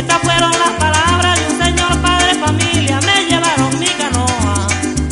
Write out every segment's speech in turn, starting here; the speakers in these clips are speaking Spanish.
Estas fueron las palabras de un señor padre de familia. Me llevaron mi canoa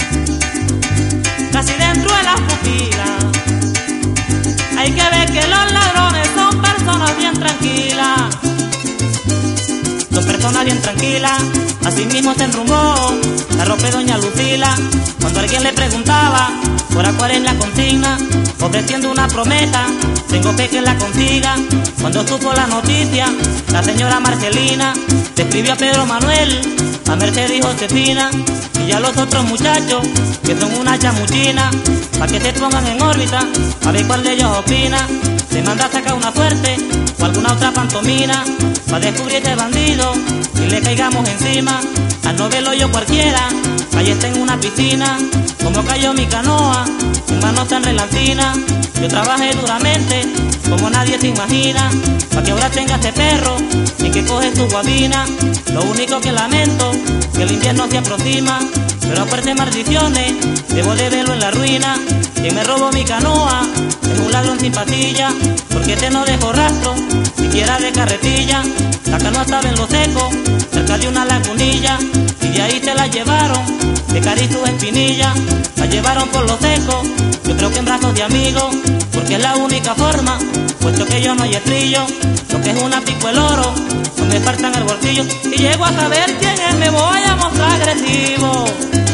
casi dentro de las pupilas. Hay que ver que los ladrones son personas bien tranquilas. Son personas bien tranquilas. Así mismo se enrumbó la ropa de doña Lucila. Cuando alguien le preguntaba por cuál es la consigna, ofreciendo una promesa, tengo fe que la consiga. Cuando supo la noticia, la señora Marcelina le escribió a Pedro Manuel, a Mercedes y Josefina, y a los otros muchachos que son una chamuchina, pa' que se pongan en órbita, a ver cuál de ellos opina. Se manda a sacar una fuerte o alguna otra pantomina, pa' descubrir ese bandido y le caigamos encima. Al no verlo yo cualquiera, ahí está en una piscina. Como cayó mi canoa, mi mano está en relancina. Yo trabajé duramente, como nadie se imagina, pa' que ahora tenga ese perro y que coge su guabina. Lo único que lamento, que el invierno se aproxima, pero a fuertes maldiciones, debo de verlo en la ruina. Quien me robó mi canoa es un ladrón sin patilla, porque este no dejó rastro, siquiera de carretilla. La canoa estaba en lo seco, cerca de una lagunilla, y de ahí se la llevaron, de cari sus espinillas. La llevaron por lo seco, yo creo que en brazos de amigos, porque es la única forma, puesto que yo no hay estrillo. Lo que es una pico el oro, no me faltan el bolsillo. Y llego a saber quién es, me voy a mostrar agresivo.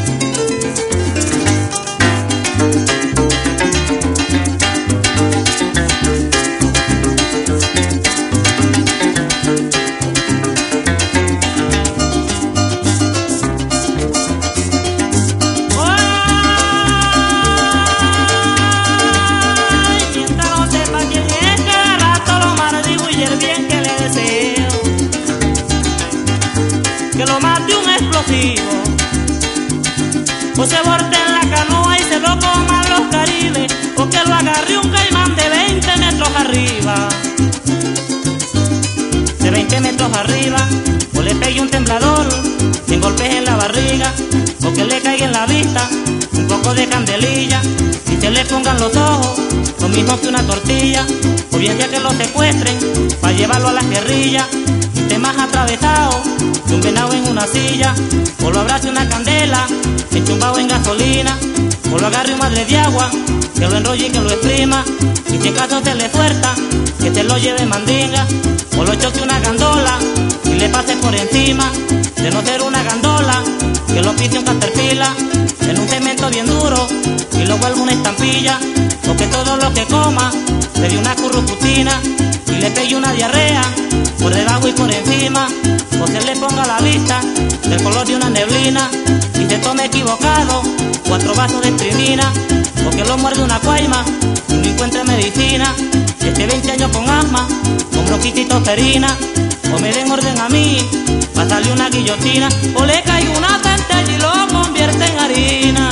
Que lo mate un explosivo, o se borde en la canoa y se lo coman los caribes, o que lo agarre un caimán de 20 metros arriba. De 20 metros arriba, o le pegue un temblador, 100 golpes en la barriga, o que le caiga en la vista un poco de candelilla, y se le pongan los ojos, lo mismo que una tortilla, o bien ya que lo secuestren, para llevarlo a las guerrillas. Más atravesado de un venado en una silla, o lo abrace una candela enchumbado en gasolina, o lo agarre un madre de agua que lo enrolle y que lo exprima, y si en caso se le suelta que se lo lleve mandinga, o lo choque una gandola y le pase por encima. De no ser una gandola, que lo pise un caterpillar en un cemento bien duro y lo vuelva una estampilla, o que todo lo que coma le dé una curruputina y le pegue una diarrea por debajo y por encima, o se le ponga a la vista del color de una neblina, y se tome equivocado 4 vasos de estrimina, o que lo muerde una cuaima y no encuentre medicina, que esté 20 años con asma, con bronquitis y tosferina, o me den orden a mí, pasarle una guillotina, o le caiga una centella y lo convierte en harina.